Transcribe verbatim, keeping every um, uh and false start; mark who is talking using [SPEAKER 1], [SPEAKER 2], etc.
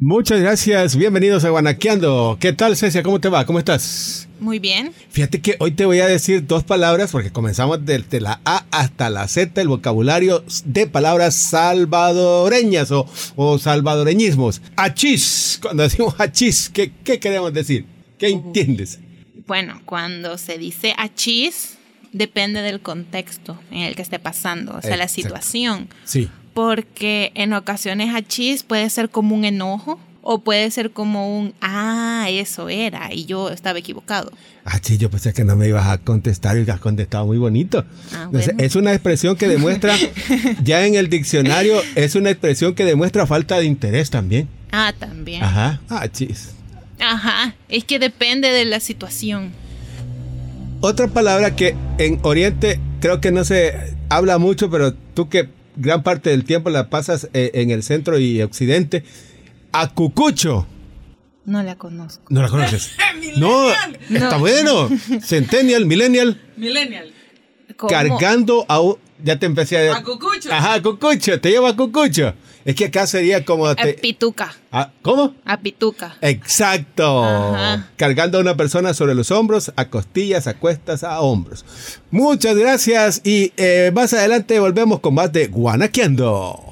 [SPEAKER 1] Muchas gracias, bienvenidos a Guanaqueando. ¿Qué tal, Cecia? ¿Cómo te va? ¿Cómo estás?
[SPEAKER 2] Muy bien.
[SPEAKER 1] Fíjate que hoy te voy a decir dos palabras porque comenzamos desde la A hasta la Z, el vocabulario de palabras salvadoreñas o, o salvadoreñismos. Achis, cuando decimos achis, ¿qué, qué queremos decir? ¿Qué entiendes?
[SPEAKER 2] Bueno, cuando se dice achis, depende del contexto en el que esté pasando, o sea, la situación.
[SPEAKER 1] Sí.
[SPEAKER 2] Porque en ocasiones achis puede ser como un enojo o puede ser como un, ah, eso era, y yo estaba equivocado.
[SPEAKER 1] Ah, sí, yo pensé que no me ibas a contestar y has contestado muy bonito.
[SPEAKER 2] Ah, bueno.
[SPEAKER 1] Es una expresión que demuestra, ya en el diccionario, es una expresión que demuestra falta de interés también.
[SPEAKER 2] Ah, también.
[SPEAKER 1] Ajá, ah, chis.
[SPEAKER 2] Ajá, es que depende de la situación.
[SPEAKER 1] Otra palabra que en Oriente creo que no se habla mucho, pero tú que gran parte del tiempo la pasas eh, en el centro y occidente, acucucho.
[SPEAKER 2] No la conozco.
[SPEAKER 1] ¿No la conoces? No, está
[SPEAKER 2] No.
[SPEAKER 1] bueno. Centennial, millennial.
[SPEAKER 3] Millennial.
[SPEAKER 2] ¿Cómo?
[SPEAKER 1] Cargando a un... Ya te empecé a...
[SPEAKER 3] A cucucho.
[SPEAKER 1] Ajá, acucucho, te llevo a acucucho. Es que acá sería como...
[SPEAKER 2] A
[SPEAKER 1] Te...
[SPEAKER 2] pituca.
[SPEAKER 1] Ah, ¿cómo?
[SPEAKER 2] A pituca.
[SPEAKER 1] Exacto.
[SPEAKER 2] Ajá.
[SPEAKER 1] Cargando a una persona sobre los hombros, a costillas, a cuestas, a hombros. Muchas gracias y eh, más adelante volvemos con más de Guanaqueando.